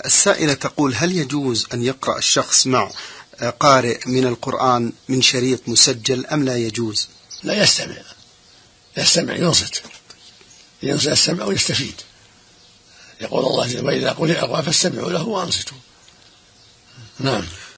السائلة تقول: هل يجوز أن يقرأ الشخص مع قارئ من القرآن من شريط مسجل أم لا يجوز؟ لا، يستمع ينصت يستمع ويستفيد. يقول الله: وإذا قرئ القرآن فاستمعوا له وأنصتوا. نعم.